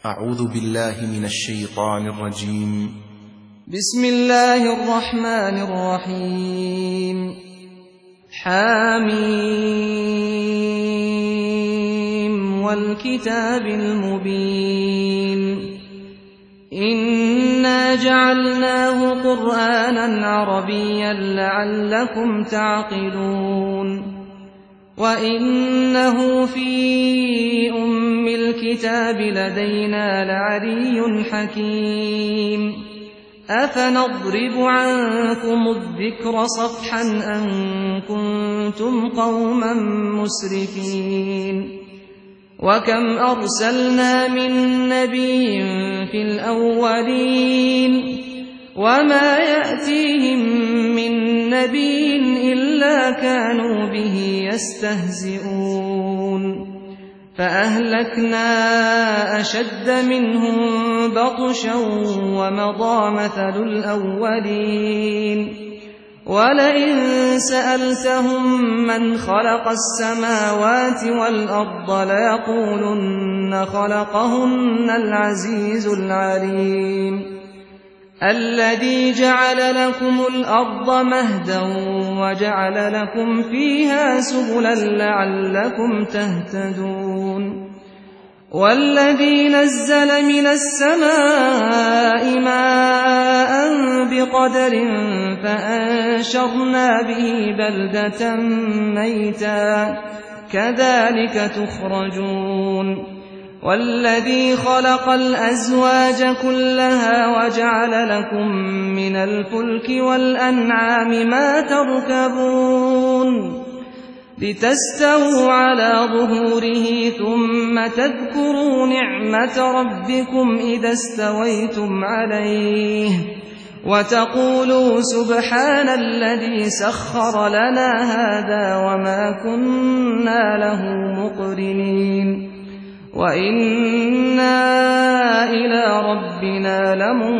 أعوذ بالله من الشيطان الرجيم. بسم الله الرحمن الرحيم. حميم والكتاب المبين. إنا جعلناه قرآنا عربيا لعلكم تعقلون وإنه في أم الكتاب لدينا لعلي حكيم. أفنضرب عنكم الذكر صفحا أن كنتم قوما مسرفين. وكم أرسلنا من نبي في الأولين وما يأتيهم من نبي إلا كانوا به يستهزئون. فأهلكنا أشد منهم بطشا ومضى مثل الأولين. ولئن سألتهم من خلق السماوات والأرض ليقولن خلقهن العزيز العليم. الذي جعل لكم الأرض مهدا وجعل لكم فيها سبلا لعلكم تهتدون. والذي نزل من السماء ماء بقدر فأنشرنا به بلدة ميتا كذلك تخرجون. والذي خلق الأزواج كلها وجعل لكم من الفلك والأنعام ما تركبون لتستووا على ظهوره ثم تذكروا نعمة ربكم إذا استويتم عليه وتقولوا سبحان الذي سخر لنا هذا وما كنا له مقرنين وإنا إلى ربنا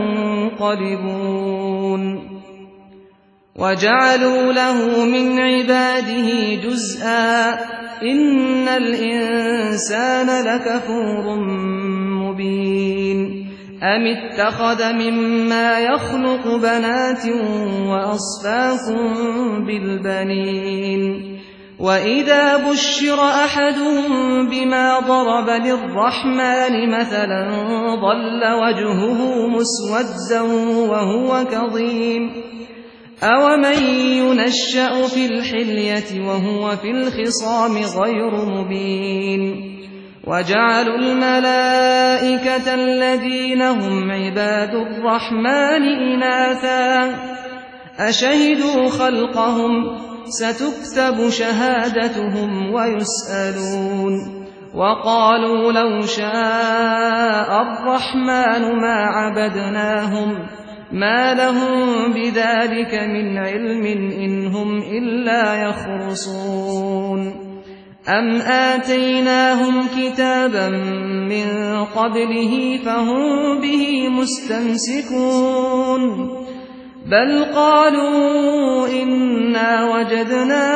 لمنقلبون. وجعلوا له من عباده جزءا إن الإنسان لكفور مبين. أم اتخذ مما يخلق بنات وأصفاكم بالبنين. وإذا بشر أحدهم بما ضرب للرحمن مثلا ظل وجهه مسودا وهو كظيم. أومن ينشأ في الحلية وهو في الخصام غير مبين. وجعلوا الملائكة الذين هم عباد الرحمن إناثا أشهدوا خلقهم ستكتب شهادتهم ويسألون. وقالوا لو شاء الرحمن ما عبدناهم ما لهم بذلك من علم إن هم إلا يخرصون. أم آتيناهم كتابا من قبله فهم به مستمسكون. بل قالوا إنا وجدنا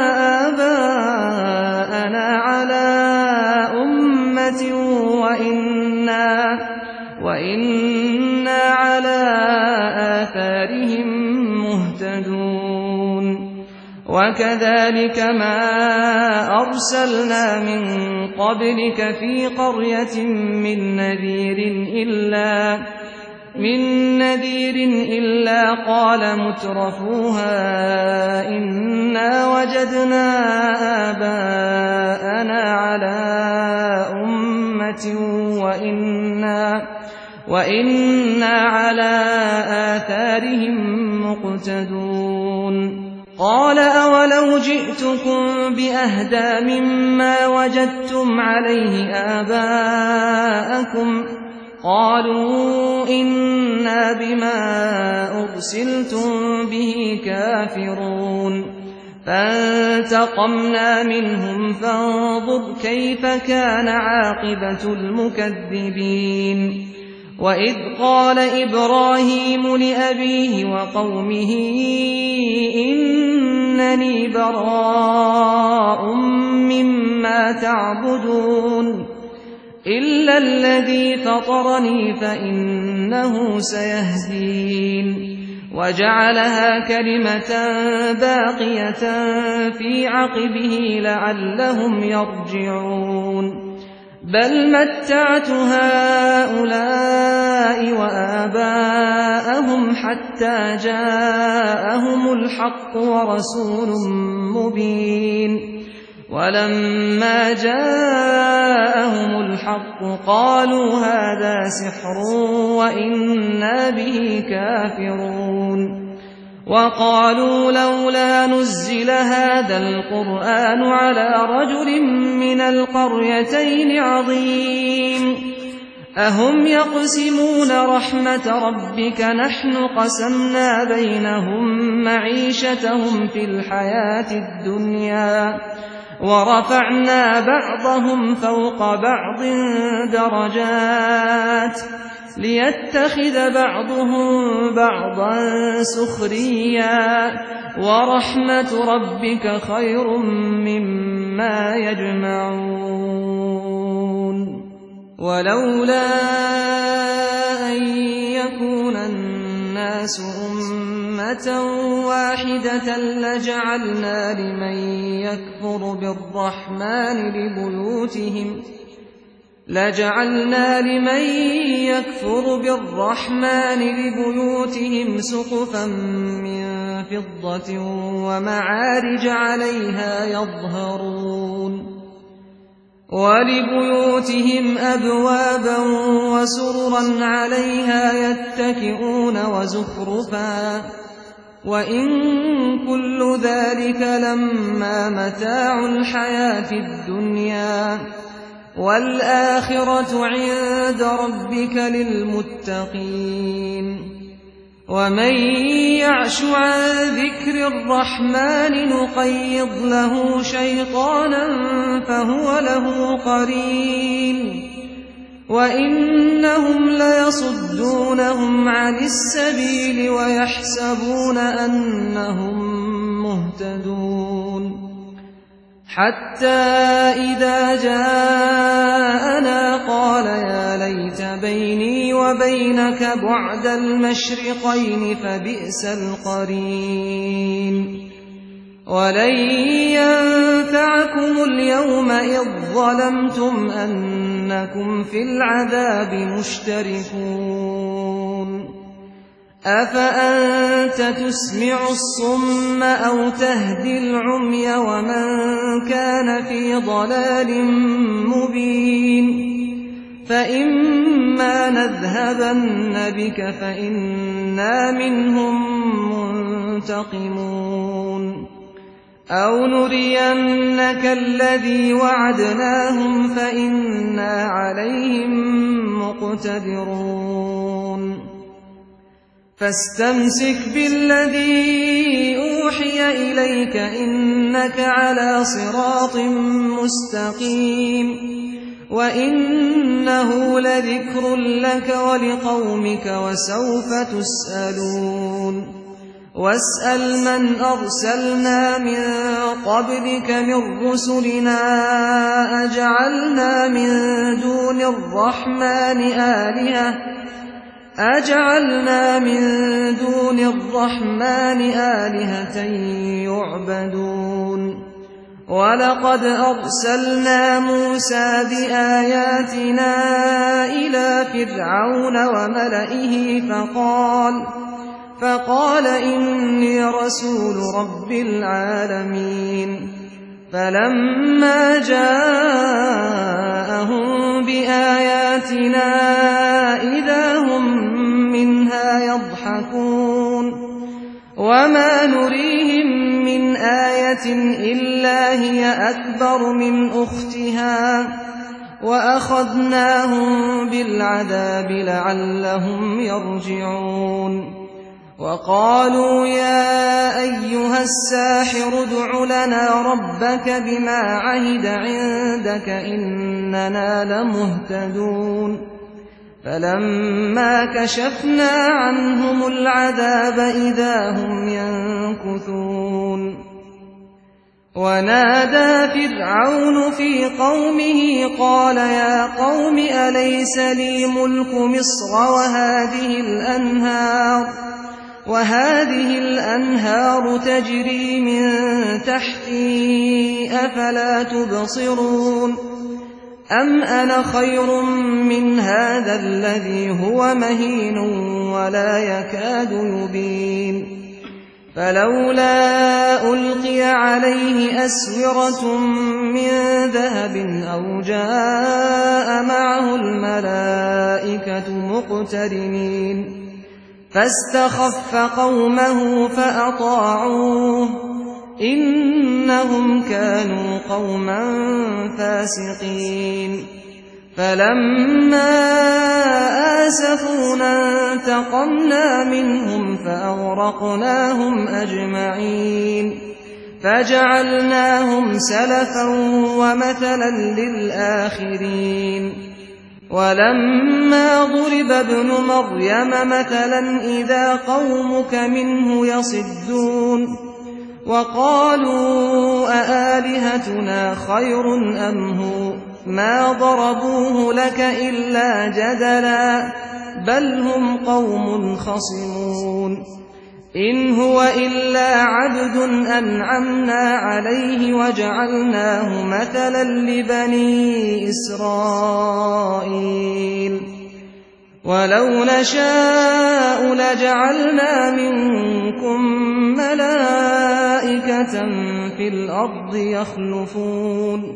آباءنا على أمة وإنا على آثارهم مهتدون. وكذلك ما أرسلنا من قبلك في قرية من نذير إلا قال مترفوها إنا وجدنا آباءنا على أمة وإنا على آثارهم مقتدون. قال أولو جئتكم بأهدى مما وجدتم عليه آباءكم قالوا إنا بما أرسلتم به كافرون. فانتقمنا منهم فانظر كيف كان عاقبة المكذبين. وإذ قال إبراهيم لأبيه وقومه إنني براء مما تعبدون إلا الذي فطرني فإنه سيهدين وجعلها كلمة باقية في عقبه لعلهم يرجعون بل متعت هؤلاء وآباءهم حتى جاءهم الحق ورسول مبين ولما جاءهم الحق قالوا هذا سحر وإنا به كافرون وقالوا لولا نزل هذا القرآن على رجل من القريتين عظيم أهم يقسمون رحمة ربك نحن قسمنا بينهم معيشتهم في الحياة الدنيا ورفعنا بعضهم فوق بعض درجات ليتخذ بعضهم بعضا سخريا ورحمة ربك خير مما يجمعون ولولا أن يكون الناس أمة واحدة لجعلنا لمن يكفر بالرحمن لبيوتهم سقفا من فضة ومعارج عليها يظهرون ولبيوتهم أبوابا وسررا عليها يتكئون وزخرفا وإن كل ذلك لما متاع الحياة الدنيا والآخرة عند ربك للمتقين ومن يعش عن ذكر الرحمن نقيض له شيطانا فهو له قرين وإنهم ليصدونهم عن السبيل ويحسبون أنهم مهتدون حتى إذا جاءنا قال يا ليت بيني وبينك بعد المشرقين فبئس القرين ولن ينفعكم اليوم إذ ظلمتم أنكم في العذاب مشتركون أفأنت تسمع الصم أو تهدي العمي ومن كان في ضلال مبين فإما نذهبن بك فإنا منهم منتقمون أو نرينك الذي وعدناهم فإنا عليهم مقتدرون فاستمسك بالذي أوحي إليك إنك على صراط مستقيم وإنه لذكر لك ولقومك وسوف تسألون واسأل من أرسلنا من قبلك من رسلنا أجعلنا من دون الرحمن آلهة يعبدون ولقد أرسلنا موسى بآياتنا إلى فرعون وملئه فقال إني رسول رب العالمين فلما جاءهم بآياتنا إذا هم منها يضحكون وما نريهم من آية إلا هي أكبر من أختها وأخذناهم بالعذاب لعلهم يرجعون وقالوا يا أيها الساحر ادع لنا ربك بما عهد عندك إننا لمهتدون فلما كشفنا عنهم العذاب إذا هم ينكثون ونادى فرعون في قومه قال يا قوم أليس لي ملك مصر وهذه الأنهار تجري من تحتي أفلا تبصرون أم أنا خير من هذا الذي هو مهين ولا يكاد يبين فلولا ألقي عليه أسورة من ذهب أو جاء معه الملائكة مقترنين فاستخف قومه فأطاعوه إنهم كانوا قوما فاسقين فلما آسفونا انتقمنا منهم فأغرقناهم أجمعين فجعلناهم سلفا ومثلا للآخرين ولما ضرب ابن مريم مثلا إذا قومك منه يصدون وقالوا أآلهتنا خير أم هو ما ضربوه لك إلا جدلا بل هم قوم خصمون إن هو إلا عبد أنعمنا عليه وجعلناه مثلا لبني إسرائيل ولو نشاء لجعلنا منكم ملائكة في الأرض يخلفون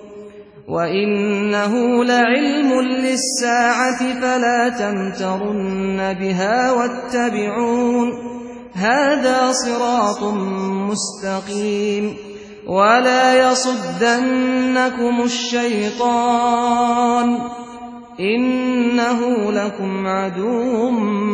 وإنه لعلم للساعة فلا تمترن بها واتبعون هذا صراط مستقيم ولا يصدنكم الشيطان إنه لكم عدو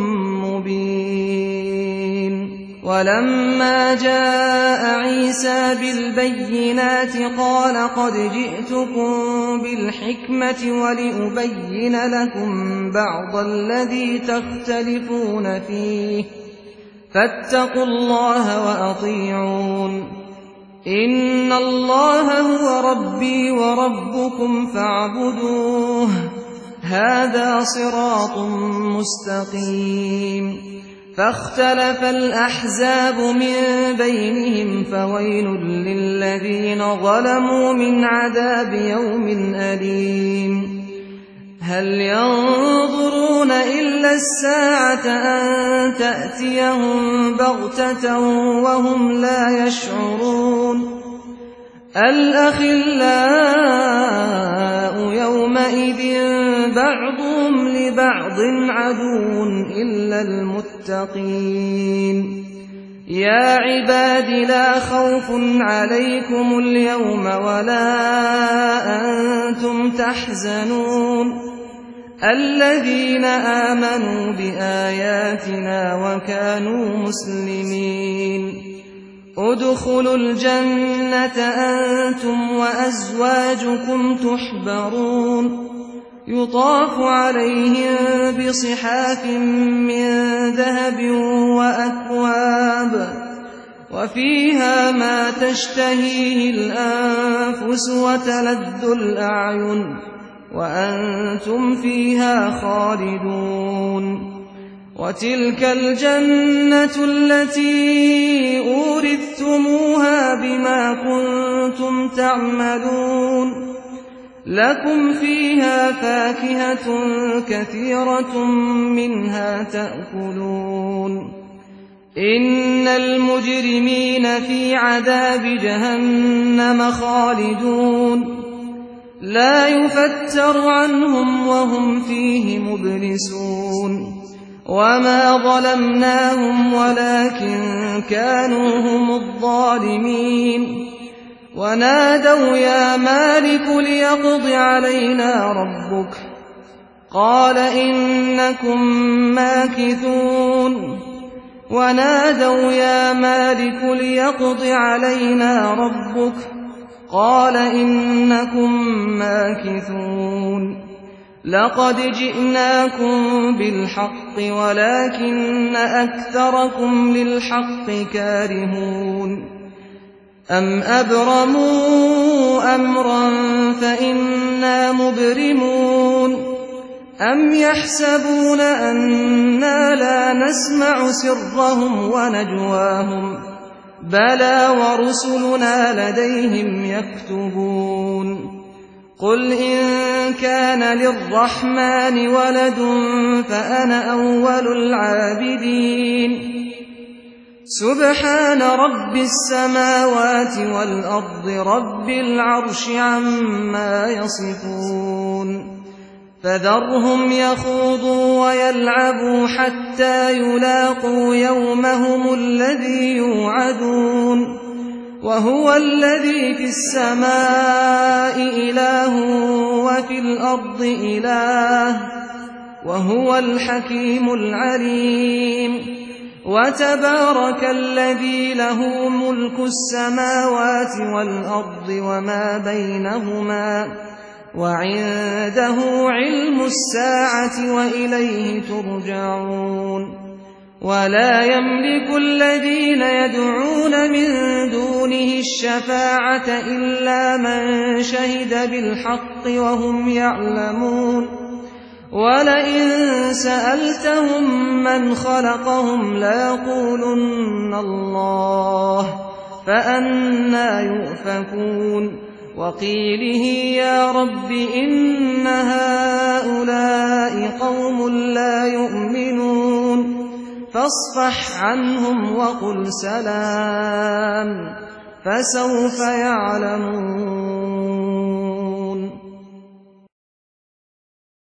مبين ولما جاء عيسى بالبينات قال قد جئتكم بالحكمة ولأبين لكم بعض الذي تختلفون فيه فاتقوا الله وأطيعون إن الله هو ربي وربكم فاعبدوه هذا صراط مستقيم فاختلف الأحزاب من بينهم فويل للذين ظلموا من عذاب يوم أليم هل ينظرون إلا الساعة أن تأتيهم بغتة وهم لا يشعرون الأخلاء يومئذ بعضهم لبعض عدو إلا المتقين يا عباد لا خوف عليكم اليوم ولا أنتم تحزنون الذين آمنوا بآياتنا وكانوا مسلمين ادخلوا الجنة أنتم وأزواجكم تحبرون يطاف عليهم بصحاف من ذهب وأكواب وفيها ما تشتهيه الأنفس وتلذ الأعين وأنتم فيها خالدون وتلك الجنة التي أورثتموها بما كنتم تعملون لكم فيها فاكهة كثيرة منها تأكلون إن المجرمين في عذاب جهنم خالدون لا يفتر عنهم وهم فيه مبلسون وما ظلمناهم ولكن كانوا هم الظالمين ونادوا يا مالك ليقض علينا ربك قال إنكم ماكثون ونادوا يا مالك ليقض علينا ربك قال إنكم ماكثون لقد جئناكم بالحق ولكن أكثركم للحق كارهون أَمْ أَبْرَمُوا أَمْرًا فَإِنَّا مُبْرِمُونَ أَمْ يَحْسَبُونَ أَنَّا لَا نَسْمَعُ سِرَّهُمْ وَنَجْوَاهُمْ بَلَىٰ وَرُسُلُنَا لَدَيْهِمْ يَكْتُبُونَ قُلْ إِن كَانَ لِلرَّحْمَٰنِ وَلَدٌ فَأَنَا أَوَّلُ الْعَابِدِينَ سُبْحَانَ رَبِّ السَّمَاوَاتِ وَالْأَرْضِ رَبِّ الْعَرْشِ عَمَّا يَصِفُونَ فَذَرْهُمْ يَخُوضُوا وَيَلْعَبُوا حَتَّىٰ يُلَاقُوا يَوْمَهُمُ الَّذِي يُوعَدُونَ وَهُوَ الَّذِي فِي السَّمَاءِ إِلَٰهٌ وَفِي الْأَرْضِ إِلَٰهٌ وَهُوَ الْحَكِيمُ الْعَلِيمُ وَتَبَارَكَ الَّذِي لَهُ مُلْكُ السَّمَاوَاتِ وَالْأَرْضِ وَمَا بَيْنَهُمَا وَعِندَهُ عِلْمُ السَّاعَةِ وَإِلَيْهِ تُرْجَعُونَ وَلَا يَمْلِكُ الَّذِينَ يَدْعُونَ مِن دُونِهِ الشَّفَاعَةَ إِلَّا مَن شَهِدَ بِالْحَقِّ وَهُمْ يَعْلَمُونَ وَلَئِن سَأَلْتَهُم مَّنْ خَلَقَهُمْ لَيَقُولُنَّ اللَّهُ فَأَنَّىٰ يُؤْفَكُونَ وَقِيلِهِ يَا رَبِّ إِنَّ هَٰؤُلَاءِ قَوْمٌ لَّا يُؤْمِنُونَ فَاصْفَحْ عَنْهُمْ وَقُلْ سَلَامٌ فَسَوْفَ يَعْلَمُونَ